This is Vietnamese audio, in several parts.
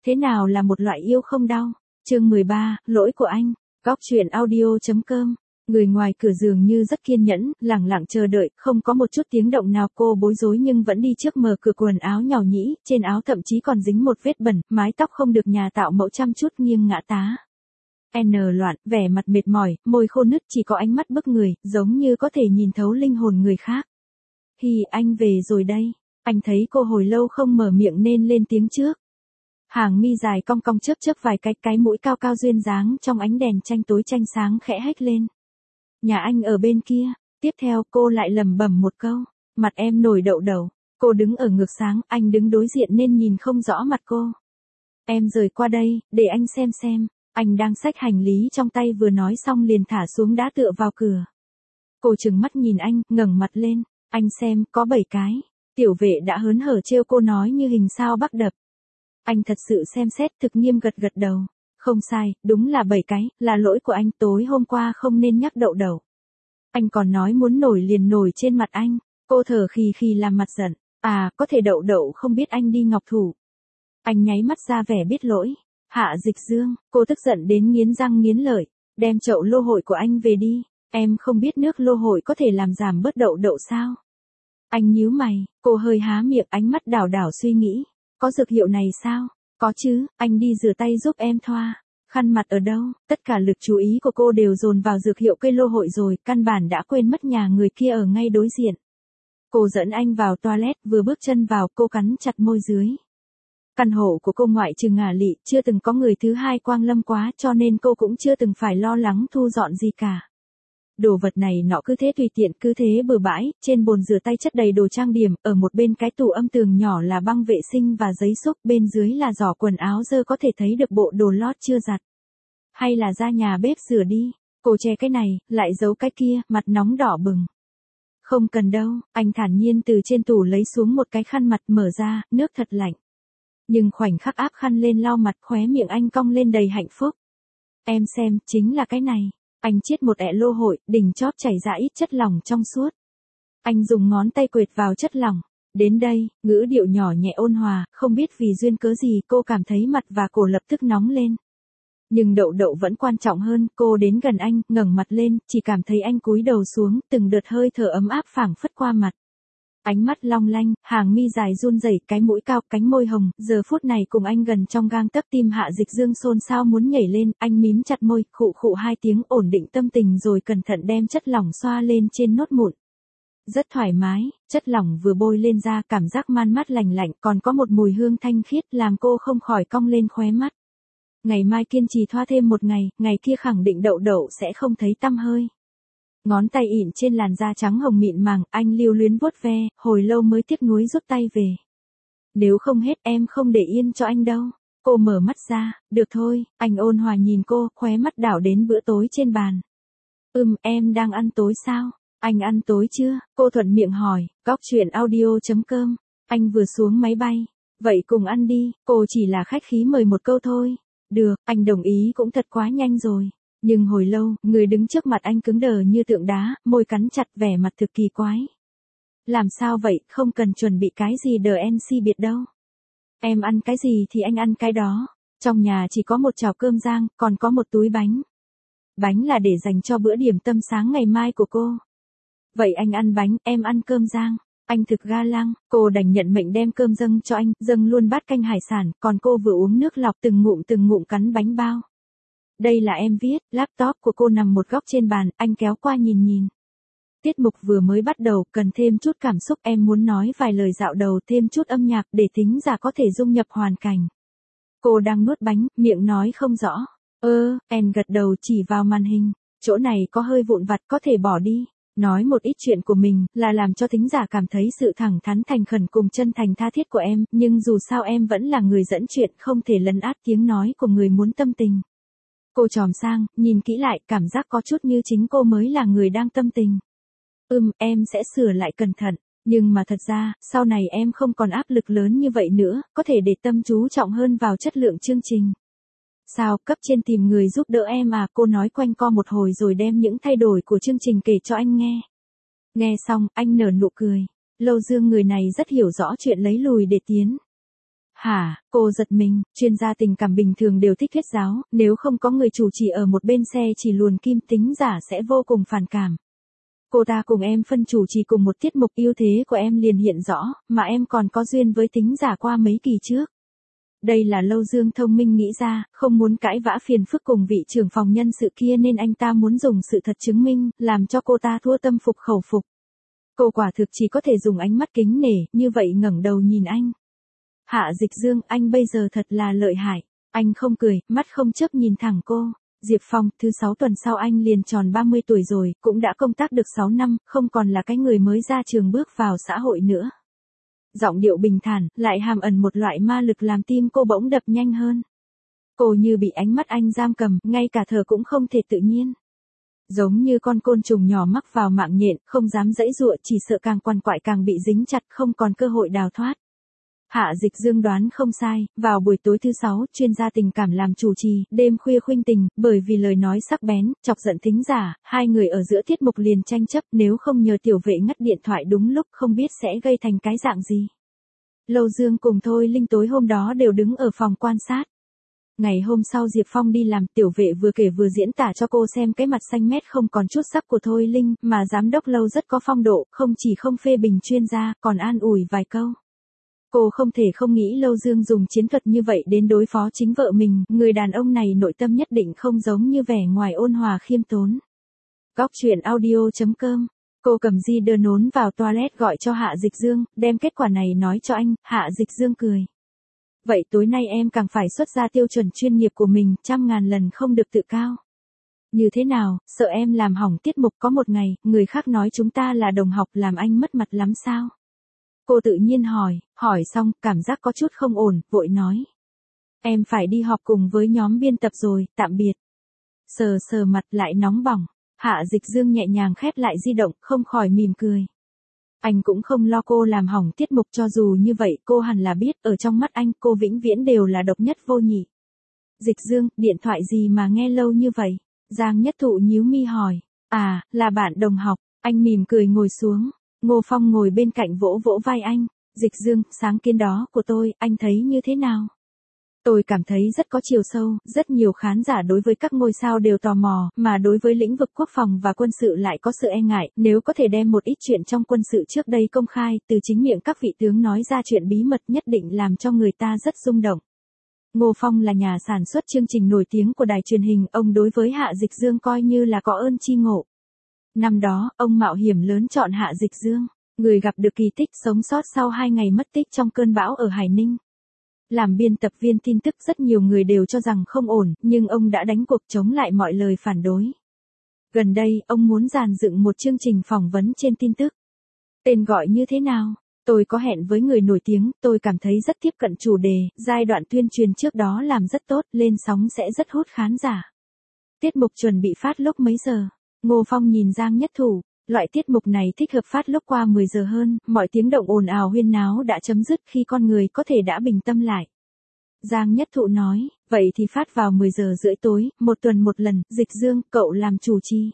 Thế nào là một loại yêu không đau? Chương 13, lỗi của anh. Góc truyện audio.com. Người ngoài cửa dường như rất kiên nhẫn, lẳng lặng chờ đợi, không có một chút tiếng động nào. Cô bối rối nhưng vẫn đi trước mở cửa, quần áo nhàu nhĩ, trên áo thậm chí còn dính một vết bẩn, mái tóc không được nhà tạo mẫu chăm chút nghiêng ngã tá. Loạn, vẻ mặt mệt mỏi, môi khô nứt, chỉ có ánh mắt bức người, giống như có thể nhìn thấu linh hồn người khác. Hi, anh về rồi đây. Anh thấy cô hồi lâu không mở miệng nên lên tiếng trước. Hàng mi dài cong cong chớp chớp vài cái mũi cao cao duyên dáng trong ánh đèn tranh tối tranh sáng khẽ hét lên. Nhà anh ở bên kia. Tiếp theo cô lại lẩm bẩm một câu. Mặt em nổi đậu đầu. Cô đứng ở ngược sáng, anh đứng đối diện nên nhìn không rõ mặt cô. Em rời qua đây, để anh xem. Anh đang xách hành lý trong tay, vừa nói xong liền thả xuống đá tựa vào cửa. Cô trừng mắt nhìn anh, ngẩng mặt lên. Anh xem, có 7 cái. Tiểu vệ đã hớn hở trêu cô nói như hình sao bắc đập. Anh thật sự xem xét, thực nghiêm gật đầu. Không sai, đúng là 7 cái, là lỗi của anh, tối hôm qua không nên nhắc đậu đầu. Anh còn nói muốn nổi liền nổi trên mặt anh. Cô thở khì làm mặt giận. À, có thể đậu không biết anh đi ngọc thủ. Anh nháy mắt ra vẻ biết lỗi. Hạ Dịch Dương, cô tức giận đến nghiến răng nghiến lợi. Đem chậu lô hội của anh về đi. Em không biết nước lô hội có thể làm giảm bớt đậu sao? Anh nhíu mày, cô hơi há miệng, ánh mắt đảo suy nghĩ. Có dược hiệu này sao? Có chứ, anh đi rửa tay giúp em thoa. Khăn mặt ở đâu? Tất cả lực chú ý của cô đều dồn vào dược hiệu cây lô hội rồi, căn bản đã quên mất nhà người kia ở ngay đối diện. Cô dẫn anh vào toilet, vừa bước chân vào, cô cắn chặt môi dưới. Căn hộ của cô ngoại trừ ngả lị, chưa từng có người thứ hai quang lâm quá, cho nên cô cũng chưa từng phải lo lắng thu dọn gì cả. Đồ vật này nọ cứ thế tùy tiện, cứ thế bừa bãi, trên bồn rửa tay chất đầy đồ trang điểm, ở một bên cái tủ âm tường nhỏ là băng vệ sinh và giấy xúc, bên dưới là giỏ quần áo dơ, có thể thấy được bộ đồ lót chưa giặt. Hay là ra nhà bếp rửa đi, cô che cái này, lại giấu cái kia, mặt nóng đỏ bừng. Không cần đâu, anh thản nhiên từ trên tủ lấy xuống một cái khăn mặt, mở ra, nước thật lạnh. Nhưng khoảnh khắc áp khăn lên lau mặt, khóe miệng anh cong lên đầy hạnh phúc. Em xem, chính là cái này. Anh chiết một ẹ lô hội, đỉnh chóp chảy ra ít chất lỏng trong suốt. Anh dùng ngón tay quệt vào chất lỏng. Đến đây, ngữ điệu nhỏ nhẹ ôn hòa, không biết vì duyên cớ gì cô cảm thấy mặt và cổ lập tức nóng lên. Nhưng đậu vẫn quan trọng hơn, cô đến gần anh, ngẩng mặt lên, chỉ cảm thấy anh cúi đầu xuống, từng đợt hơi thở ấm áp phảng phất qua mặt. Ánh mắt long lanh, hàng mi dài run rẩy, cái mũi cao, cánh môi hồng, giờ phút này cùng anh gần trong gang tấc, tim Hạ Dịch Dương xôn xao muốn nhảy lên, anh mím chặt môi, khụ 2 tiếng, ổn định tâm tình rồi cẩn thận đem chất lỏng xoa lên trên nốt mụn. Rất thoải mái, chất lỏng vừa bôi lên da, cảm giác man mát lành lạnh, còn có một mùi hương thanh khiết làm cô không khỏi cong lên khóe mắt. Ngày mai kiên trì thoa thêm một ngày, ngày kia khẳng định đậu sẽ không thấy tăm hơi. Ngón tay ỉn trên làn da trắng hồng mịn màng, anh lưu luyến vuốt ve, hồi lâu mới tiếc nuối rút tay về. Nếu không hết em không để yên cho anh đâu. Cô mở mắt ra, được thôi, anh ôn hòa nhìn cô, khóe mắt đảo đến bữa tối trên bàn. Em đang ăn tối sao? Anh ăn tối chưa? Cô thuận miệng hỏi, góc truyện audio.com. Anh vừa xuống máy bay. Vậy cùng ăn đi, cô chỉ là khách khí mời một câu thôi. Được, anh đồng ý cũng thật quá nhanh rồi. Nhưng hồi lâu, người đứng trước mặt anh cứng đờ như tượng đá, môi cắn chặt, vẻ mặt thực kỳ quái. Làm sao vậy, không cần chuẩn bị cái gì DNC biệt đâu. Em ăn cái gì thì anh ăn cái đó. Trong nhà chỉ có một chảo cơm rang, còn có một túi bánh. Bánh là để dành cho bữa điểm tâm sáng ngày mai của cô. Vậy anh ăn bánh, em ăn cơm rang. Anh thực ga lăng, cô đành nhận mệnh đem cơm dâng cho anh, dâng luôn bát canh hải sản, còn cô vừa uống nước lọc từng ngụm cắn bánh bao. Đây là em viết, laptop của cô nằm một góc trên bàn, anh kéo qua nhìn. Tiết mục vừa mới bắt đầu, cần thêm chút cảm xúc, em muốn nói vài lời dạo đầu, thêm chút âm nhạc để thính giả có thể dung nhập hoàn cảnh. Cô đang nuốt bánh, miệng nói không rõ. En gật đầu chỉ vào màn hình, chỗ này có hơi vụn vặt, có thể bỏ đi. Nói một ít chuyện của mình, là làm cho thính giả cảm thấy sự thẳng thắn thành khẩn cùng chân thành tha thiết của em, nhưng dù sao em vẫn là người dẫn chuyện, không thể lấn át tiếng nói của người muốn tâm tình. Cô tròm sang, nhìn kỹ lại, cảm giác có chút như chính cô mới là người đang tâm tình. Em sẽ sửa lại cẩn thận, nhưng mà thật ra, sau này em không còn áp lực lớn như vậy nữa, có thể để tâm chú trọng hơn vào chất lượng chương trình. Sao, cấp trên tìm người giúp đỡ em à? Cô nói quanh co một hồi rồi đem những thay đổi của chương trình kể cho anh nghe. Nghe xong, anh nở nụ cười. Lâu Dương người này rất hiểu rõ chuyện lấy lùi để tiến. Hả, cô giật mình, chuyên gia tình cảm bình thường đều thích thuyết giáo, nếu không có người chủ trì ở một bên xe chỉ luồn kim tính giả sẽ vô cùng phản cảm. Cô ta cùng em phân chủ trì cùng một tiết mục, ưu thế của em liền hiện rõ, mà em còn có duyên với tính giả qua mấy kỳ trước. Đây là Lâu Dương thông minh nghĩ ra, không muốn cãi vã phiền phức cùng vị trưởng phòng nhân sự kia nên anh ta muốn dùng sự thật chứng minh, làm cho cô ta thua tâm phục khẩu phục. Cô quả thực chỉ có thể dùng ánh mắt kính nể, như vậy ngẩng đầu nhìn anh. Hạ Dịch Dương, anh bây giờ thật là lợi hại. Anh không cười, mắt không chớp nhìn thẳng cô. Diệp Phong, thứ 6 tuần sau anh liền tròn 30 tuổi rồi, cũng đã công tác được 6 năm, không còn là cái người mới ra trường bước vào xã hội nữa. Giọng điệu bình thản, lại hàm ẩn một loại ma lực làm tim cô bỗng đập nhanh hơn. Cô như bị ánh mắt anh giam cầm, ngay cả thở cũng không thể tự nhiên. Giống như con côn trùng nhỏ mắc vào mạng nhện, không dám giãy giụa, chỉ sợ càng quằn quại càng bị dính chặt, không còn cơ hội đào thoát. Hạ Dịch Dương đoán không sai, vào buổi tối thứ 6, chuyên gia tình cảm làm chủ trì, đêm khuya khuynh tình, bởi vì lời nói sắc bén, chọc giận thính giả, hai người ở giữa tiết mục liền tranh chấp, nếu không nhờ tiểu vệ ngắt điện thoại đúng lúc không biết sẽ gây thành cái dạng gì. Lâu Dương cùng Thôi Linh tối hôm đó đều đứng ở phòng quan sát. Ngày hôm sau Diệp Phong đi làm, tiểu vệ vừa kể vừa diễn tả cho cô xem cái mặt xanh mét không còn chút sắc của Thôi Linh, mà giám đốc Lâu rất có phong độ, không chỉ không phê bình chuyên gia, còn an ủi vài câu. Cô không thể không nghĩ Lâu Dương dùng chiến thuật như vậy đến đối phó chính vợ mình, người đàn ông này nội tâm nhất định không giống như vẻ ngoài ôn hòa khiêm tốn. Góc truyện audio.com. Cô cầm di đơ nốn vào toilet gọi cho Hạ Dịch Dương, đem kết quả này nói cho anh. Hạ Dịch Dương cười. Vậy tối nay em càng phải xuất ra tiêu chuẩn chuyên nghiệp của mình, 100.000 lần không được tự cao. Như thế nào, sợ em làm hỏng tiết mục, có một ngày, người khác nói chúng ta là đồng học làm anh mất mặt lắm sao? Cô tự nhiên hỏi xong, cảm giác có chút không ổn, vội nói. Em phải đi họp cùng với nhóm biên tập rồi, tạm biệt. Sờ mặt lại nóng bỏng, Hạ Dịch Dương nhẹ nhàng khép lại di động, không khỏi mỉm cười. Anh cũng không lo cô làm hỏng tiết mục, cho dù như vậy cô hẳn là biết, ở trong mắt anh cô vĩnh viễn đều là độc nhất vô nhị. Dịch Dương, điện thoại gì mà nghe lâu như vậy? Giang Nhất Thụ nhíu mi hỏi. À, là bạn đồng học, anh mỉm cười ngồi xuống. Ngô Phong ngồi bên cạnh vỗ vỗ vai anh. Dịch Dương, sáng kiến đó của tôi, anh thấy như thế nào? Tôi cảm thấy rất có chiều sâu, rất nhiều khán giả đối với các ngôi sao đều tò mò, mà đối với lĩnh vực quốc phòng và quân sự lại có sự e ngại, nếu có thể đem một ít chuyện trong quân sự trước đây công khai, từ chính miệng các vị tướng nói ra chuyện bí mật nhất định làm cho người ta rất rung động. Ngô Phong là nhà sản xuất chương trình nổi tiếng của đài truyền hình, ông đối với Hạ Dịch Dương coi như là có ơn chi ngộ. Năm đó, ông mạo hiểm lớn chọn Hạ Dịch Dương, người gặp được kỳ tích sống sót sau 2 ngày mất tích trong cơn bão ở Hải Ninh. Làm biên tập viên tin tức rất nhiều người đều cho rằng không ổn, nhưng ông đã đánh cuộc chống lại mọi lời phản đối. Gần đây, ông muốn dàn dựng một chương trình phỏng vấn trên tin tức. Tên gọi như thế nào? Tôi có hẹn với người nổi tiếng, tôi cảm thấy rất tiếp cận chủ đề, giai đoạn tuyên truyền trước đó làm rất tốt, lên sóng sẽ rất hút khán giả. Tiết mục chuẩn bị phát lúc mấy giờ? Ngô Phong nhìn Giang Nhất Thụ, loại tiết mục này thích hợp phát lúc qua 10 giờ hơn, mọi tiếng động ồn ào huyên náo đã chấm dứt khi con người có thể đã bình tâm lại. Giang Nhất Thụ nói, vậy thì phát vào 10 giờ rưỡi tối, một tuần một lần. Dịch Dương, cậu làm chủ trì.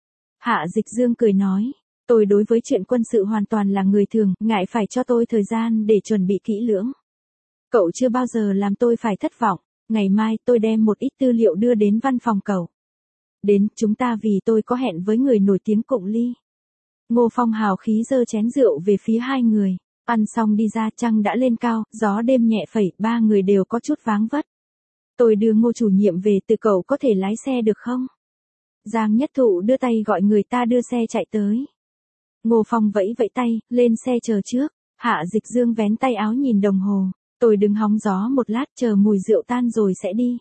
Hạ Dịch Dương cười nói, tôi đối với chuyện quân sự hoàn toàn là người thường, ngại phải cho tôi thời gian để chuẩn bị kỹ lưỡng. Cậu chưa bao giờ làm tôi phải thất vọng, ngày mai tôi đem một ít tư liệu đưa đến văn phòng cậu. Đến, chúng ta vì tôi có hẹn với người nổi tiếng cụng ly. Ngô Phong hào khí giơ chén rượu về phía hai người. Ăn xong đi ra, trăng đã lên cao, gió đêm nhẹ phẩy, ba người đều có chút váng vất. Tôi đưa Ngô chủ nhiệm về, từ cậu có thể lái xe được không? Giang Nhất Thụ đưa tay gọi người ta đưa xe chạy tới. Ngô Phong vẫy vẫy tay, lên xe chờ trước. Hạ Dịch Dương vén tay áo nhìn đồng hồ. Tôi đứng hóng gió một lát, chờ mùi rượu tan rồi sẽ đi.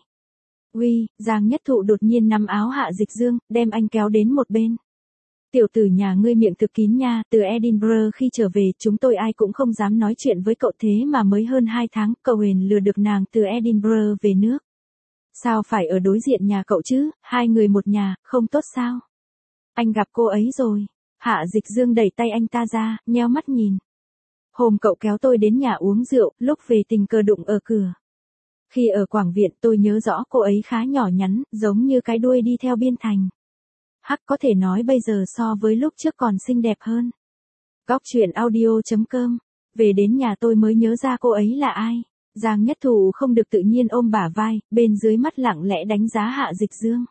Uy, Giang Nhất Thụ đột nhiên nắm áo Hạ Dịch Dương, đem anh kéo đến một bên. Tiểu tử nhà ngươi miệng thực kín nha, từ Edinburgh khi trở về, chúng tôi ai cũng không dám nói chuyện với cậu, thế mà mới hơn 2 tháng, cậu huyền lừa được nàng từ Edinburgh về nước. Sao phải ở đối diện nhà cậu chứ, hai người một nhà, không tốt sao? Anh gặp cô ấy rồi. Hạ Dịch Dương đẩy tay anh ta ra, nheo mắt nhìn. Hôm cậu kéo tôi đến nhà uống rượu, lúc về tình cờ đụng ở cửa. Khi ở Quảng Viện tôi nhớ rõ cô ấy khá nhỏ nhắn, giống như cái đuôi đi theo biên thành. Hắc, có thể nói bây giờ so với lúc trước còn xinh đẹp hơn. Góc truyện audio.com. Về đến nhà tôi mới nhớ ra cô ấy là ai. Giang Nhất Thụ không được tự nhiên ôm bả vai, bên dưới mắt lặng lẽ đánh giá Hạ Dịch Dương.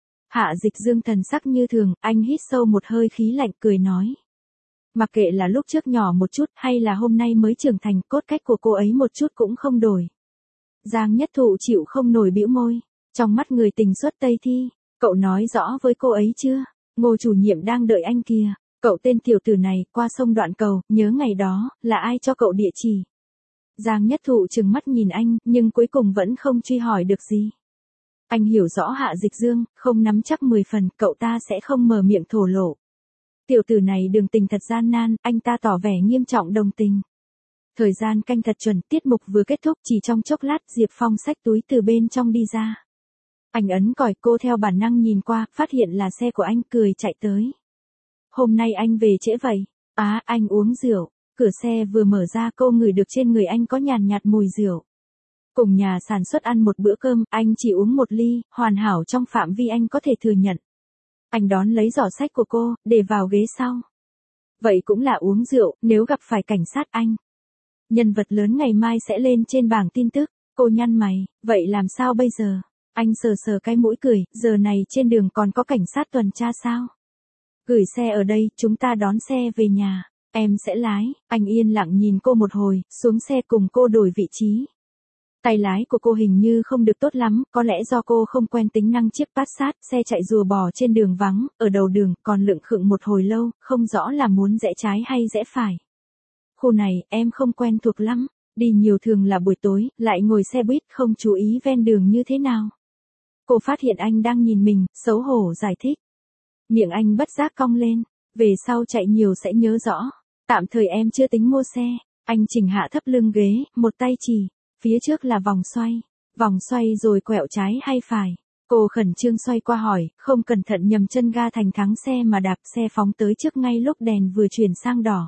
Hạ Dịch Dương thần sắc như thường, anh hít sâu một hơi khí lạnh cười nói. Mặc kệ là lúc trước nhỏ một chút hay là hôm nay mới trưởng thành, cốt cách của cô ấy một chút cũng không đổi. Giang Nhất Thụ chịu không nổi bĩu môi, trong mắt người tình xuất Tây Thi, cậu nói rõ với cô ấy chưa? Ngô chủ nhiệm đang đợi anh kìa, cậu tên tiểu tử này qua sông Đoạn Cầu, nhớ ngày đó, là ai cho cậu địa chỉ? Giang Nhất Thụ trừng mắt nhìn anh, nhưng cuối cùng vẫn không truy hỏi được gì. Anh hiểu rõ Hạ Dịch Dương, không nắm chắc 10 phần, cậu ta sẽ không mở miệng thổ lộ. Tiểu tử này đường tình thật gian nan, anh ta tỏ vẻ nghiêm trọng đồng tình. Thời gian canh thật chuẩn, tiết mục vừa kết thúc, chỉ trong chốc lát Diệp Phong xách túi từ bên trong đi ra. Anh ấn còi, cô theo bản năng nhìn qua, phát hiện là xe của anh, cười chạy tới. Hôm nay anh về trễ vậy? Anh uống rượu. Cửa xe vừa mở ra, cô ngửi được trên người anh có nhàn nhạt mùi rượu. Cùng nhà sản xuất ăn một bữa cơm, anh chỉ uống một ly, hoàn hảo trong phạm vi anh có thể thừa nhận. Anh đón lấy giỏ sách của cô, để vào ghế sau. Vậy cũng là uống rượu, nếu gặp phải cảnh sát anh. Nhân vật lớn ngày mai sẽ lên trên bảng tin tức. Cô nhăn mày, vậy làm sao bây giờ? Anh sờ sờ cái mũi cười, giờ này trên đường còn có cảnh sát tuần tra sao? Gửi xe ở đây, chúng ta đón xe về nhà. Em sẽ lái. Anh yên lặng nhìn cô một hồi, xuống xe cùng cô đổi vị trí. Tay lái của cô hình như không được tốt lắm, có lẽ do cô không quen tính năng chiếc Passat, xe chạy rùa bò trên đường vắng, ở đầu đường, còn lững khựng một hồi lâu, không rõ là muốn rẽ trái hay rẽ phải. Khu này, em không quen thuộc lắm, đi nhiều thường là buổi tối, lại ngồi xe buýt không chú ý ven đường như thế nào. Cô phát hiện anh đang nhìn mình, xấu hổ giải thích. Miệng anh bất giác cong lên, về sau chạy nhiều sẽ nhớ rõ. Tạm thời em chưa tính mua xe. Anh chỉnh hạ thấp lưng ghế, một tay chỉ, phía trước là vòng xoay rồi quẹo trái hay phải. Cô khẩn trương xoay qua hỏi, không cẩn thận nhầm chân ga thành thắng xe mà đạp, xe phóng tới trước ngay lúc đèn vừa chuyển sang đỏ.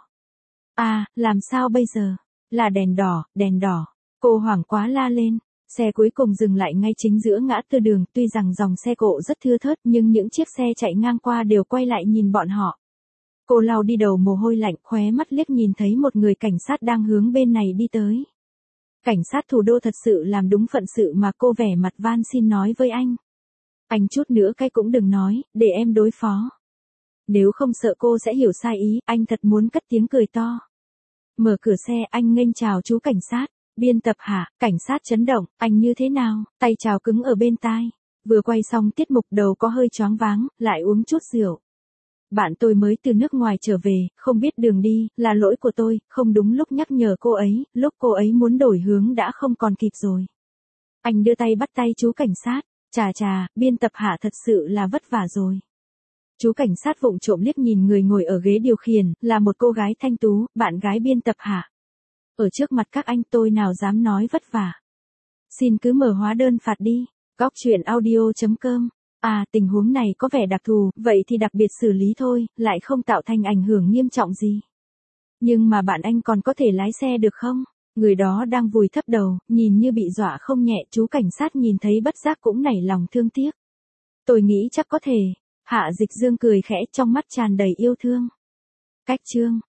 Làm sao bây giờ? Là đèn đỏ. Cô hoảng quá la lên. Xe cuối cùng dừng lại ngay chính giữa ngã tư đường, tuy rằng dòng xe cộ rất thưa thớt nhưng những chiếc xe chạy ngang qua đều quay lại nhìn bọn họ. Cô lau đi đầu mồ hôi lạnh, khóe mắt liếc nhìn thấy một người cảnh sát đang hướng bên này đi tới. Cảnh sát thủ đô thật sự làm đúng phận sự mà cô vẻ mặt van xin nói với anh. Anh chút nữa cái cũng đừng nói, để em đối phó. Nếu không sợ cô sẽ hiểu sai ý, anh thật muốn cất tiếng cười to. Mở cửa xe, anh nghênh chào chú cảnh sát. Biên tập Hạ, cảnh sát chấn động, anh như thế nào? Tay chào cứng ở bên tai. Vừa quay xong tiết mục đầu có hơi choáng váng, lại uống chút rượu. Bạn tôi mới từ nước ngoài trở về, không biết đường đi, là lỗi của tôi, không đúng lúc nhắc nhở cô ấy, lúc cô ấy muốn đổi hướng đã không còn kịp rồi. Anh đưa tay bắt tay chú cảnh sát, chà, biên tập Hạ thật sự là vất vả rồi. Chú cảnh sát vụng trộm liếc nhìn người ngồi ở ghế điều khiển, là một cô gái thanh tú, bạn gái biên tập Hạ. Ở trước mặt các anh tôi nào dám nói vất vả. Xin cứ mở hóa đơn phạt đi. Góc truyện audio.com. Tình huống này có vẻ đặc thù, vậy thì đặc biệt xử lý thôi, lại không tạo thành ảnh hưởng nghiêm trọng gì. Nhưng mà bạn anh còn có thể lái xe được không? Người đó đang vùi thấp đầu, nhìn như bị dọa không nhẹ, chú cảnh sát nhìn thấy bất giác cũng nảy lòng thương tiếc. Tôi nghĩ chắc có thể. Hạ Dịch Dương cười khẽ, trong mắt tràn đầy yêu thương. Cách chương